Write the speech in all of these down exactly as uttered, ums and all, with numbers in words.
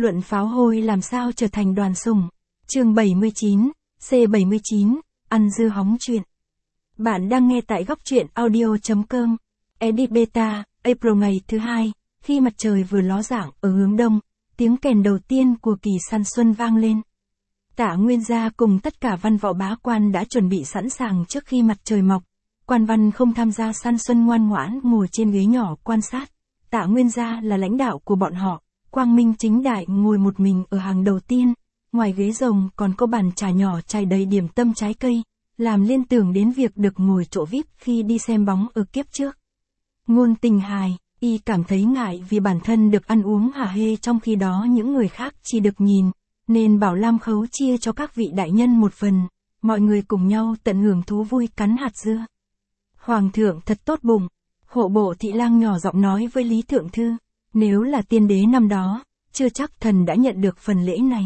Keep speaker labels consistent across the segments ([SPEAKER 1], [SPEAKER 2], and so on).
[SPEAKER 1] Luận pháo hôi làm sao trở thành đoàn sủng. Chương bảy mươi chín, C bảy mươi chín, ăn dưa hóng chuyện. Bạn đang nghe tại góc truyện audio.com. Edit Beta, April ngày thứ hai, khi mặt trời vừa ló dạng ở hướng đông, tiếng kèn đầu tiên của kỳ săn xuân vang lên. Tạ Nguyên Gia cùng tất cả văn võ bá quan đã chuẩn bị sẵn sàng trước khi mặt trời mọc. Quan văn không tham gia săn xuân ngoan ngoãn ngồi trên ghế nhỏ quan sát. Tạ Nguyên Gia là lãnh đạo của bọn họ, quang minh chính đại ngồi một mình ở hàng đầu tiên. Ngoài ghế rồng còn có bàn trà nhỏ trải đầy điểm tâm trái cây, làm liên tưởng đến việc được ngồi chỗ vi ai pi khi đi xem bóng ở kiếp trước. Ngôn Tình hài, y cảm thấy ngại vì bản thân được ăn uống hả hê trong khi đó những người khác chỉ được nhìn, nên bảo Lam Khấu chia cho các vị đại nhân một phần, mọi người cùng nhau tận hưởng thú vui cắn hạt dưa. Hoàng thượng thật tốt bụng, hộ bộ thị lang nhỏ giọng nói với Lý Thượng Thư, nếu là tiên đế năm đó, chưa chắc thần đã nhận được phần lễ này.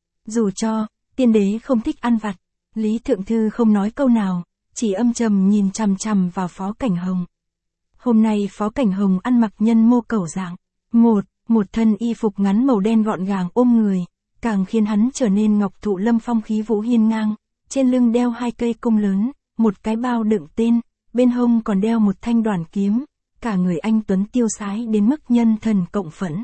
[SPEAKER 1] Dù cho, tiên đế không thích ăn vặt, Lý Thượng Thư không nói câu nào, chỉ âm trầm nhìn chằm chằm vào Phó Cảnh Hồng. Hôm nay Phó Cảnh Hồng ăn mặc nhân mô cẩu dạng, một, một thân y phục ngắn màu đen gọn gàng ôm người, càng khiến hắn trở nên ngọc thụ lâm phong khí vũ hiên ngang, trên lưng đeo hai cây cung lớn, một cái bao đựng tên, bên hông còn đeo một thanh đoản kiếm, cả người anh tuấn tiêu sái đến mức nhân thần cộng phẫn.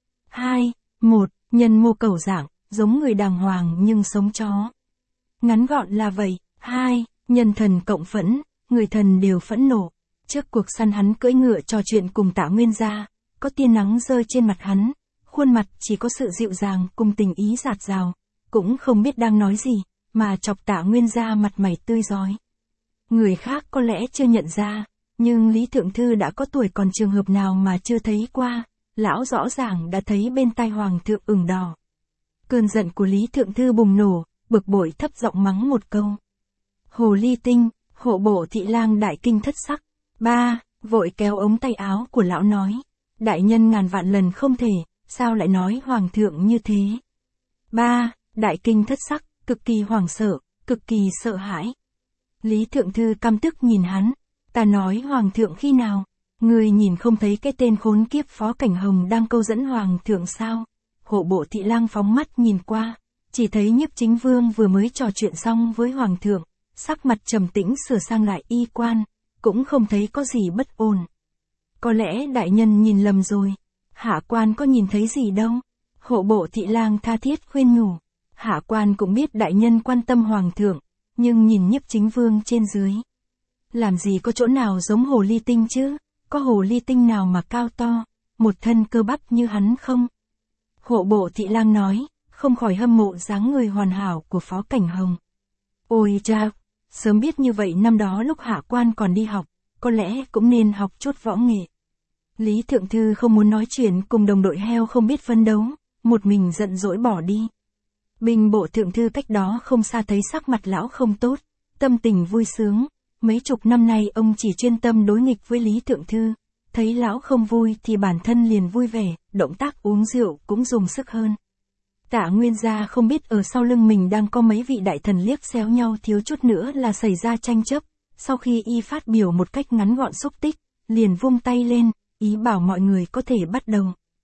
[SPEAKER 1] Hai, một, nhân mô cẩu dạng, giống người đàng hoàng nhưng sống chó. Ngắn gọn là vậy. Hai, nhân thần cộng phẫn, người thần đều phẫn nộ. Trước cuộc săn hắn cưỡi ngựa trò chuyện cùng Tạ Nguyên Gia, có tia nắng rơi trên mặt hắn, khuôn mặt chỉ có sự dịu dàng cùng tình ý dạt dào, cũng không biết đang nói gì, mà chọc Tạ Nguyên Gia mặt mày tươi rói. Người khác có lẽ chưa nhận ra, nhưng Lý Thượng Thư đã có tuổi còn trường hợp nào mà chưa thấy qua, lão rõ ràng đã thấy bên tai Hoàng thượng ửng đỏ. Cơn giận của Lý Thượng Thư bùng nổ, bực bội thấp giọng mắng một câu. Hồ ly tinh, hộ bộ thị lang đại kinh thất sắc. Ba, vội kéo ống tay áo của lão nói. Đại nhân ngàn vạn lần không thể, sao lại nói Hoàng thượng như thế? Ba, đại kinh thất sắc, cực kỳ hoảng sợ, cực kỳ sợ hãi. Lý Thượng Thư căm tức nhìn hắn. Ta nói Hoàng thượng khi nào? Người nhìn không thấy cái tên khốn kiếp Phó Cảnh Hồng đang câu dẫn Hoàng thượng sao? Hộ bộ thị lang phóng mắt nhìn qua, chỉ thấy Nhiếp Chính Vương vừa mới trò chuyện xong với Hoàng thượng, sắc mặt trầm tĩnh sửa sang lại y quan, cũng không thấy có gì bất ổn. Có lẽ đại nhân nhìn lầm rồi, hạ quan có nhìn thấy gì đâu. Hộ bộ thị lang tha thiết khuyên nhủ, hạ quan cũng biết đại nhân quan tâm Hoàng thượng, nhưng nhìn Nhiếp Chính Vương trên dưới. Làm gì có chỗ nào giống hồ ly tinh chứ, có hồ ly tinh nào mà cao to, một thân cơ bắp như hắn không? Hộ bộ thị lang nói, không khỏi hâm mộ dáng người hoàn hảo của Phó Cảnh Hồng. Ôi cha, sớm biết như vậy năm đó lúc hạ quan còn đi học, có lẽ cũng nên học chút võ nghệ. Lý Thượng Thư không muốn nói chuyện cùng đồng đội heo không biết phấn đấu, một mình giận dỗi bỏ đi. Binh bộ Thượng Thư cách đó không xa thấy sắc mặt lão không tốt, tâm tình vui sướng, mấy chục năm nay ông chỉ chuyên tâm đối nghịch với Lý Thượng Thư. Thấy lão không vui thì bản thân liền vui vẻ, động tác uống rượu cũng dùng sức hơn. Tạ Nguyên Gia không biết ở sau lưng mình đang có mấy vị đại thần liếc xéo nhau thiếu chút nữa là xảy ra tranh chấp. Sau khi y phát biểu một cách ngắn gọn xúc tích, liền vung tay lên, ý bảo mọi người có thể bắt đầu.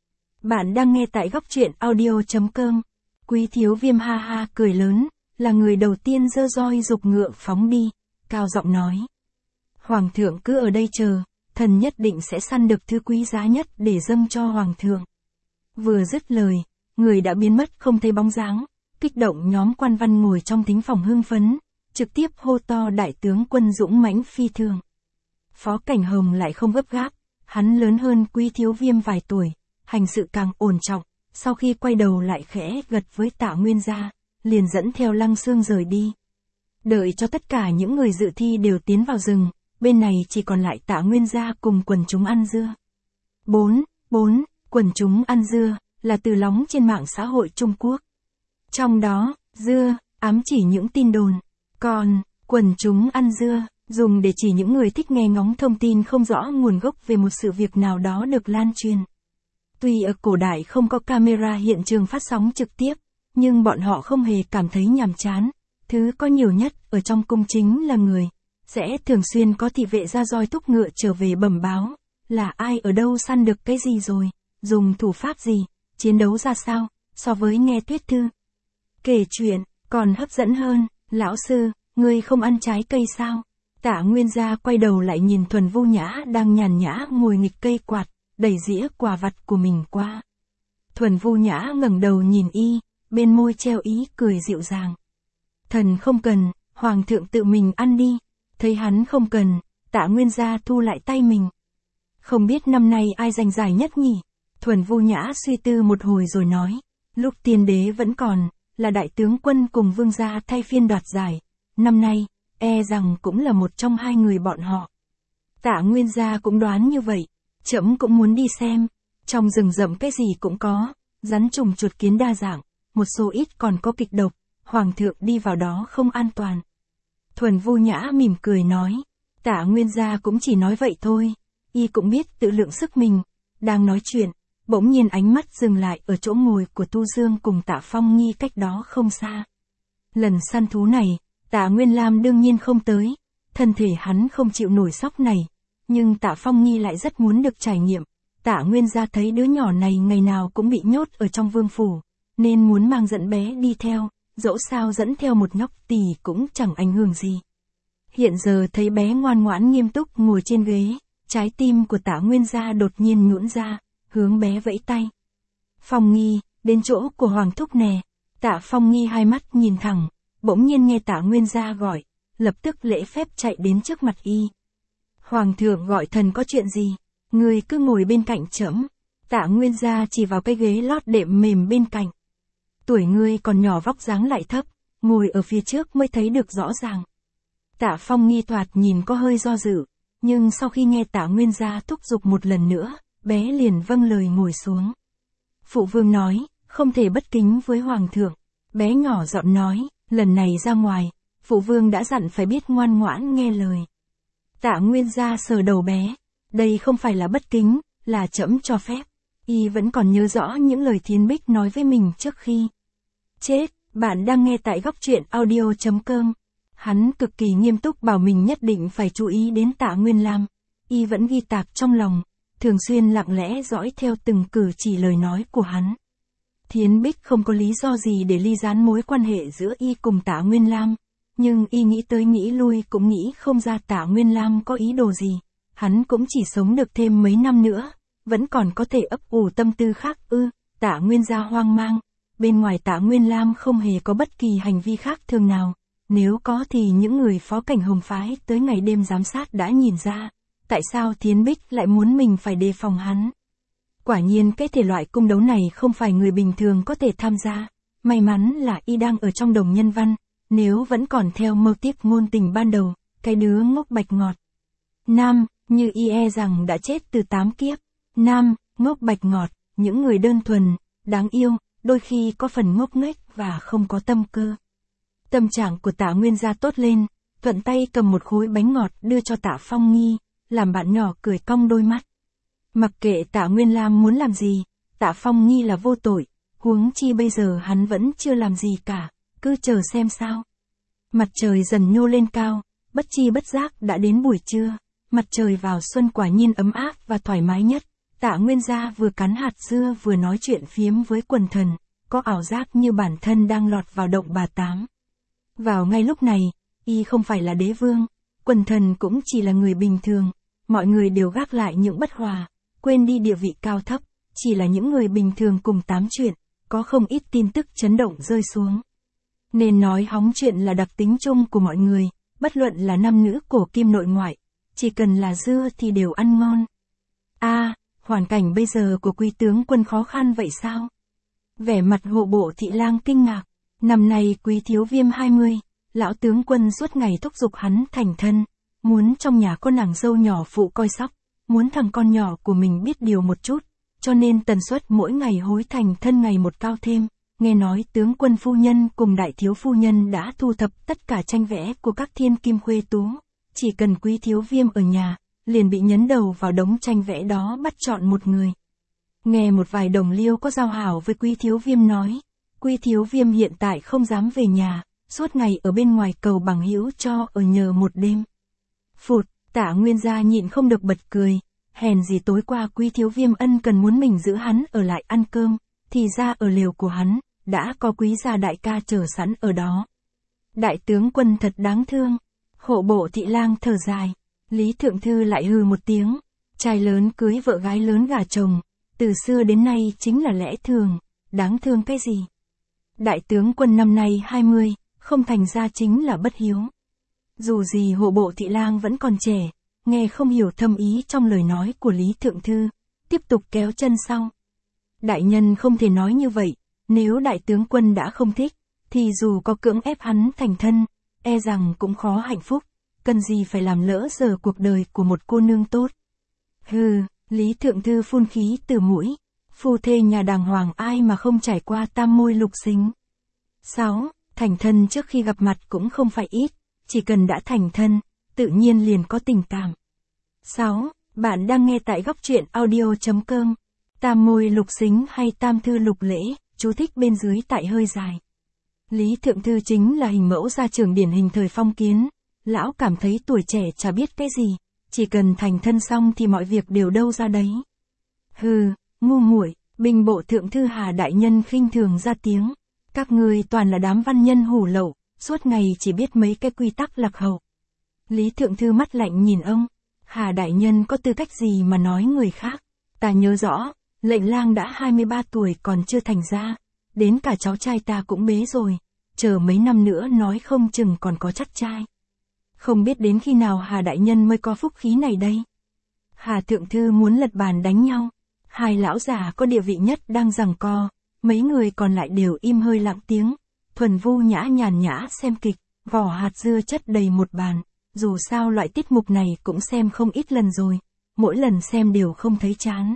[SPEAKER 1] Bạn đang nghe tại góc truyện audio.com. Quý Thiếu Viêm ha ha cười lớn, là người đầu tiên giơ roi giục ngựa phóng đi, cao giọng nói. Hoàng thượng cứ ở đây chờ. Thần nhất định sẽ săn được thứ quý giá nhất để dâng cho Hoàng thượng. Vừa dứt lời, người đã biến mất không thấy bóng dáng, kích động nhóm quan văn ngồi trong thính phòng hưng phấn, trực tiếp hô to đại tướng quân dũng mãnh phi thường. Phó Cảnh Hồng lại không gấp gáp, hắn lớn hơn Quý Thiếu Viêm vài tuổi, hành sự càng ổn trọng, sau khi quay đầu lại khẽ gật với Tạ Nguyên Gia, liền dẫn theo Lăng Xương rời đi. Đợi cho tất cả những người dự thi đều tiến vào rừng. Bên này chỉ còn lại Tạ Nguyên Gia cùng quần chúng ăn dưa. bốn. bốn. Quần chúng ăn dưa, là từ lóng trên mạng xã hội Trung Quốc. Trong đó, dưa, ám chỉ những tin đồn. Còn, quần chúng ăn dưa, dùng để chỉ những người thích nghe ngóng thông tin không rõ nguồn gốc về một sự việc nào đó được lan truyền. Tuy ở cổ đại không có camera hiện trường phát sóng trực tiếp, nhưng bọn họ không hề cảm thấy nhàm chán. Thứ có nhiều nhất ở trong cung chính là người. Sẽ thường xuyên có thị vệ ra roi thúc ngựa trở về bẩm báo, là ai ở đâu săn được cái gì rồi, dùng thủ pháp gì, chiến đấu ra sao, so với nghe thuyết thư. Kể chuyện, còn hấp dẫn hơn. Lão sư, ngươi không ăn trái cây sao? Tạ Nguyên Gia quay đầu lại nhìn Thuần Vu Nhã đang nhàn nhã ngồi nghịch cây quạt, đẩy dĩa quà vặt của mình qua. Thuần Vu Nhã ngẩng đầu nhìn y, bên môi treo ý cười dịu dàng. Thần không cần, Hoàng thượng tự mình ăn đi. Thấy hắn không cần, Tạ Nguyên Gia thu lại tay mình. Không biết năm nay ai giành giải nhất nhỉ? Thuần Vu Nhã suy tư một hồi rồi nói, lúc tiên đế vẫn còn, là đại tướng quân cùng vương gia thay phiên đoạt giải. Năm nay, e rằng cũng là một trong hai người bọn họ. Tạ Nguyên Gia cũng đoán như vậy, trẫm cũng muốn đi xem. Trong rừng rậm cái gì cũng có, rắn trùng chuột kiến đa dạng, một số ít còn có kịch độc, Hoàng thượng đi vào đó không an toàn. Thuần Vu Nhã mỉm cười nói, Tạ Nguyên Gia cũng chỉ nói vậy thôi, y cũng biết tự lượng sức mình. Đang nói chuyện, bỗng nhiên ánh mắt dừng lại ở chỗ ngồi của Tu Dương cùng Tạ Phong Nghi cách đó không xa. Lần săn thú này, Tạ Nguyên Lam đương nhiên không tới, thân thể hắn không chịu nổi sóc này, nhưng Tạ Phong Nghi lại rất muốn được trải nghiệm. Tạ Nguyên Gia thấy đứa nhỏ này ngày nào cũng bị nhốt ở trong vương phủ, nên muốn mang dẫn bé đi theo, dẫu sao dẫn theo một nhóc tỳ cũng chẳng ảnh hưởng gì. Hiện giờ thấy bé ngoan ngoãn nghiêm túc ngồi trên ghế, trái tim của Tạ Nguyên Gia đột nhiên nhũn ra, hướng bé vẫy tay. Phong Nghi, đến chỗ của Hoàng thúc nè. Tạ Phong Nghi hai mắt nhìn thẳng, bỗng nhiên nghe Tạ Nguyên Gia gọi, lập tức lễ phép chạy đến trước mặt y. Hoàng thượng gọi thần có chuyện gì? Ngươi cứ ngồi bên cạnh trẫm. Tạ Nguyên Gia chỉ vào cái ghế lót đệm mềm bên cạnh. Tuổi ngươi còn nhỏ vóc dáng lại thấp, ngồi ở phía trước mới thấy được rõ ràng. Tạ Phong Nghi thoạt nhìn có hơi do dự, nhưng sau khi nghe Tạ Nguyên Gia thúc giục một lần nữa, bé liền vâng lời ngồi xuống. Phụ vương nói, không thể bất kính với Hoàng thượng. Bé nhỏ giọng nói, lần này ra ngoài, phụ vương đã dặn phải biết ngoan ngoãn nghe lời. Tạ Nguyên Gia sờ đầu bé, đây không phải là bất kính, là trẫm cho phép. Y vẫn còn nhớ rõ những lời Thiến Bích nói với mình trước khi chết. Bạn đang nghe tại góc truyện audio chấm com. Hắn cực kỳ nghiêm túc bảo mình nhất định phải chú ý đến Tạ Nguyên Lam. Y vẫn ghi tạc trong lòng, thường xuyên lặng lẽ dõi theo từng cử chỉ lời nói của hắn. Thiến Bích không có lý do gì để ly gián mối quan hệ giữa y cùng Tạ Nguyên Lam, nhưng y nghĩ tới nghĩ lui cũng nghĩ không ra Tạ Nguyên Lam có ý đồ gì. Hắn cũng chỉ sống được thêm mấy năm nữa, vẫn còn có thể ấp ủ tâm tư khác ư. Tạ Nguyên Gia hoang mang, bên ngoài Tạ Nguyên Lam không hề có bất kỳ hành vi khác thường nào, nếu có thì những người phó cảnh Hồng phái tới ngày đêm giám sát đã nhìn ra, tại sao Thiến Bích lại muốn mình phải đề phòng hắn. Quả nhiên cái thể loại cung đấu này không phải người bình thường có thể tham gia, may mắn là y đang ở trong đồng nhân văn, nếu vẫn còn theo mâu típ ngôn tình ban đầu, cái đứa ngốc bạch ngọt. Nam, như y e rằng đã chết từ tám kiếp. Nam, ngốc bạch ngọt, những người đơn thuần, đáng yêu, đôi khi có phần ngốc nghếch và không có tâm cơ. Tâm trạng của Tạ Nguyên Gia tốt lên, thuận tay cầm một khối bánh ngọt đưa cho Tạ Phong Nghi, làm bạn nhỏ cười cong đôi mắt. Mặc kệ Tạ Nguyên Lam muốn làm gì, Tạ Phong Nghi là vô tội, huống chi bây giờ hắn vẫn chưa làm gì cả, cứ chờ xem sao. Mặt trời dần nhô lên cao, bất chi bất giác đã đến buổi trưa, mặt trời vào xuân quả nhiên ấm áp và thoải mái nhất. Tạ Nguyên Gia vừa cắn hạt dưa vừa nói chuyện phiếm với quần thần, có ảo giác như bản thân đang lọt vào động bà Tám. Vào ngay lúc này, y không phải là đế vương, quần thần cũng chỉ là người bình thường, mọi người đều gác lại những bất hòa, quên đi địa vị cao thấp, chỉ là những người bình thường cùng tám chuyện, có không ít tin tức chấn động rơi xuống. Nên nói hóng chuyện là đặc tính chung của mọi người, bất luận là nam nữ cổ kim nội ngoại, chỉ cần là dưa thì đều ăn ngon. A, à, hoàn cảnh bây giờ của quý tướng quân khó khăn vậy sao? Vẻ mặt hộ bộ thị lang kinh ngạc, năm nay quý thiếu viêm hai mươi, lão tướng quân suốt ngày thúc giục hắn thành thân, muốn trong nhà có nàng dâu nhỏ phụ coi sóc, muốn thằng con nhỏ của mình biết điều một chút, cho nên tần suất mỗi ngày hối thành thân ngày một cao thêm. Nghe nói tướng quân phu nhân cùng đại thiếu phu nhân đã thu thập tất cả tranh vẽ của các thiên kim khuê tú, chỉ cần quý thiếu viêm ở nhà, liền bị nhấn đầu vào đống tranh vẽ đó bắt chọn một người. Nghe một vài đồng liêu có giao hảo với quý thiếu viêm nói, quý thiếu viêm hiện tại không dám về nhà, suốt ngày ở bên ngoài cầu bằng hữu cho ở nhờ một đêm. Phụt, Tạ Nguyên Gia nhịn không được bật cười, hèn gì tối qua quý thiếu viêm ân cần muốn mình giữ hắn ở lại ăn cơm, thì ra ở lều của hắn, đã có quý gia đại ca chờ sẵn ở đó. Đại tướng quân thật đáng thương. Hộ bộ thị lang thở dài. Lý Thượng Thư lại hừ một tiếng. Trai lớn cưới vợ gái lớn gả chồng. Từ xưa đến nay chính là lẽ thường. Đáng thương cái gì? Đại tướng quân năm nay hai mươi, không thành ra chính là bất hiếu. Dù gì hộ bộ thị lang vẫn còn trẻ, nghe không hiểu thâm ý trong lời nói của Lý Thượng Thư, tiếp tục kéo chân sau. Đại nhân không thể nói như vậy, nếu đại tướng quân đã không thích, thì dù có cưỡng ép hắn thành thân, e rằng cũng khó hạnh phúc, cần gì phải làm lỡ giờ cuộc đời của một cô nương tốt. Hừ, Lý Thượng Thư phun khí từ mũi, phu thê nhà đàng hoàng ai mà không trải qua tam môi lục xính. sáu. Thành thân trước khi gặp mặt cũng không phải ít, chỉ cần đã thành thân, tự nhiên liền có tình cảm. sáu. Bạn đang nghe tại góc truyện audio.com. Tam môi lục xính hay tam thư lục lễ, chú thích bên dưới tại hơi dài. Lý Thượng Thư chính là hình mẫu gia trưởng điển hình thời phong kiến. Lão cảm thấy tuổi trẻ chả biết cái gì, chỉ cần thành thân xong thì mọi việc đều đâu ra đấy. Hừ, ngu muội, binh bộ Thượng Thư Hà đại nhân khinh thường ra tiếng. Các ngươi toàn là đám văn nhân hủ lậu, suốt ngày chỉ biết mấy cái quy tắc lạc hậu. Lý Thượng Thư mắt lạnh nhìn ông. Hà đại nhân có tư cách gì mà nói người khác? Ta nhớ rõ, lệnh lang đã hai mươi ba tuổi còn chưa thành ra, đến cả cháu trai ta cũng bế rồi, chờ mấy năm nữa nói không chừng còn có chắc trai. Không biết đến khi nào Hà đại nhân mới có phúc khí này đây? Hà Thượng Thư muốn lật bàn đánh nhau. Hai lão già có địa vị nhất đang giằng co, mấy người còn lại đều im hơi lặng tiếng, thuần vu nhã nhàn nhã xem kịch, vỏ hạt dưa chất đầy một bàn. Dù sao loại tiết mục này cũng xem không ít lần rồi, mỗi lần xem đều không thấy chán.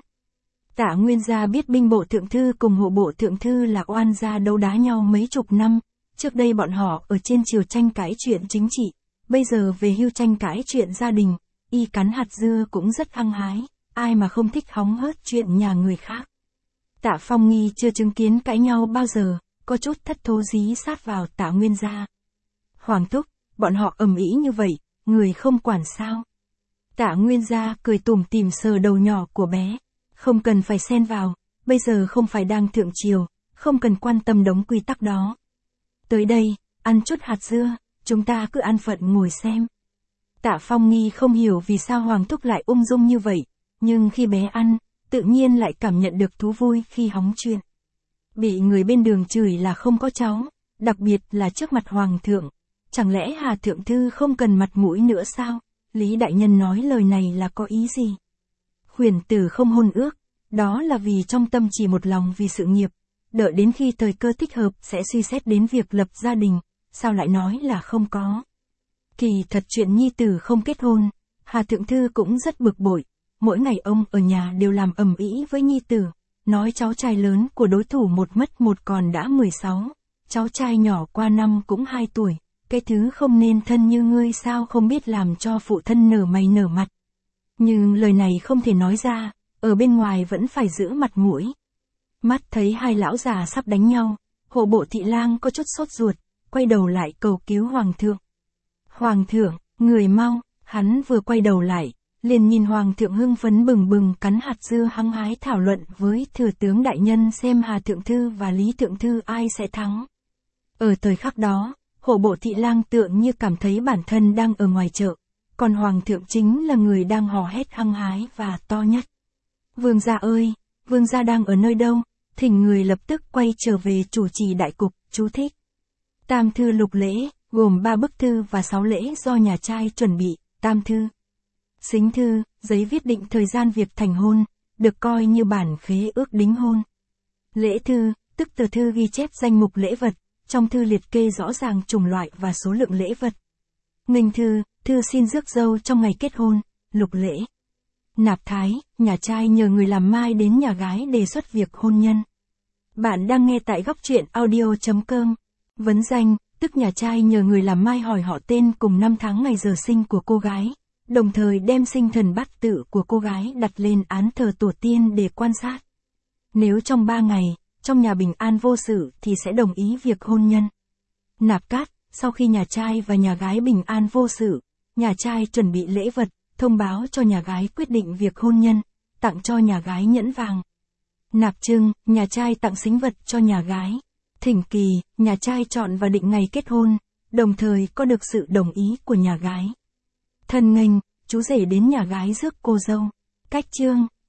[SPEAKER 1] Tạ Nguyên gia biết binh bộ Thượng Thư cùng hộ bộ Thượng Thư là oan gia đấu đá nhau mấy chục năm, trước đây bọn họ ở trên triều tranh cãi chuyện chính trị, bây giờ về hưu tranh cãi chuyện gia đình, y cắn hạt dưa cũng rất hăng hái, ai mà không thích hóng hớt chuyện nhà người khác. Tạ Phong Nghi chưa chứng kiến cãi nhau bao giờ, có chút thất thố dí sát vào Tạ Nguyên gia. Hoàng thúc, bọn họ ầm ĩ như vậy, người không quản sao? Tạ Nguyên gia cười tủm tỉm sờ đầu nhỏ của bé. Không cần phải xen vào, bây giờ không phải đang thượng triều, không cần quan tâm đống quy tắc đó. Tới đây, ăn chút hạt dưa, chúng ta cứ an phận ngồi xem. Tạ Phong Nghi không hiểu vì sao Hoàng thúc lại ung dung như vậy, nhưng khi bé ăn, tự nhiên lại cảm nhận được thú vui khi hóng chuyện. Bị người bên đường chửi là không có cháu, đặc biệt là trước mặt Hoàng thượng. Chẳng lẽ Hà Thượng Thư không cần mặt mũi nữa sao? Lý đại nhân nói lời này là có ý gì? Huyền tử không hôn ước, đó là vì trong tâm chỉ một lòng vì sự nghiệp, đợi đến khi thời cơ thích hợp sẽ suy xét đến việc lập gia đình, sao lại nói là không có. Kỳ thật chuyện nhi tử không kết hôn, Hà Thượng Thư cũng rất bực bội, mỗi ngày ông ở nhà đều làm ầm ĩ với nhi tử, nói cháu trai lớn của đối thủ một mất một còn đã mười sáu, cháu trai nhỏ qua năm cũng hai tuổi, cái thứ không nên thân như ngươi sao không biết làm cho phụ thân nở mày nở mặt. Nhưng lời này không thể nói ra, ở bên ngoài vẫn phải giữ mặt mũi. Mắt thấy hai lão già sắp đánh nhau, hộ bộ thị lang có chút sốt ruột, quay đầu lại cầu cứu Hoàng thượng. Hoàng thượng, người mau, hắn vừa quay đầu lại, liền nhìn Hoàng thượng hưng phấn bừng bừng cắn hạt dưa hăng hái thảo luận với thừa tướng đại nhân xem Hà Thượng Thư và Lý Thượng Thư ai sẽ thắng. Ở thời khắc đó, hộ bộ thị lang tượng như cảm thấy bản thân đang ở ngoài chợ, còn Hoàng thượng chính là người đang hò hét hăng hái và to nhất. Vương gia ơi, vương gia đang ở nơi đâu? Thỉnh người lập tức quay trở về chủ trì đại cục, chú thích. Tam thư lục lễ, gồm ba bức thư và sáu lễ do nhà trai chuẩn bị, tam thư. Xính thư, giấy viết định thời gian việc thành hôn, được coi như bản khế ước đính hôn. Lễ thư, tức tờ thư ghi chép danh mục lễ vật, trong thư liệt kê rõ ràng chủng loại và số lượng lễ vật. Nghênh thư, thư xin rước dâu trong ngày kết hôn, lục lễ. Nạp thái, nhà trai nhờ người làm mai đến nhà gái đề xuất việc hôn nhân. Bạn đang nghe tại góc truyện audio.com. Vấn danh, tức nhà trai nhờ người làm mai hỏi họ tên cùng năm tháng ngày giờ sinh của cô gái, đồng thời đem sinh thần bát tự của cô gái đặt lên án thờ tổ tiên để quan sát. Nếu trong ba ngày, trong nhà bình an vô sự thì sẽ đồng ý việc hôn nhân. Nạp cát, sau khi nhà trai và nhà gái bình an vô sự, nhà trai chuẩn bị lễ vật, thông báo cho nhà gái quyết định việc hôn nhân, tặng cho nhà gái nhẫn vàng. Nạp trưng, nhà trai tặng sính vật cho nhà gái. Thỉnh kỳ, nhà trai chọn và định ngày kết hôn, đồng thời có được sự đồng ý của nhà gái. Thân nghênh, chú rể đến nhà gái rước cô dâu. Cách chương,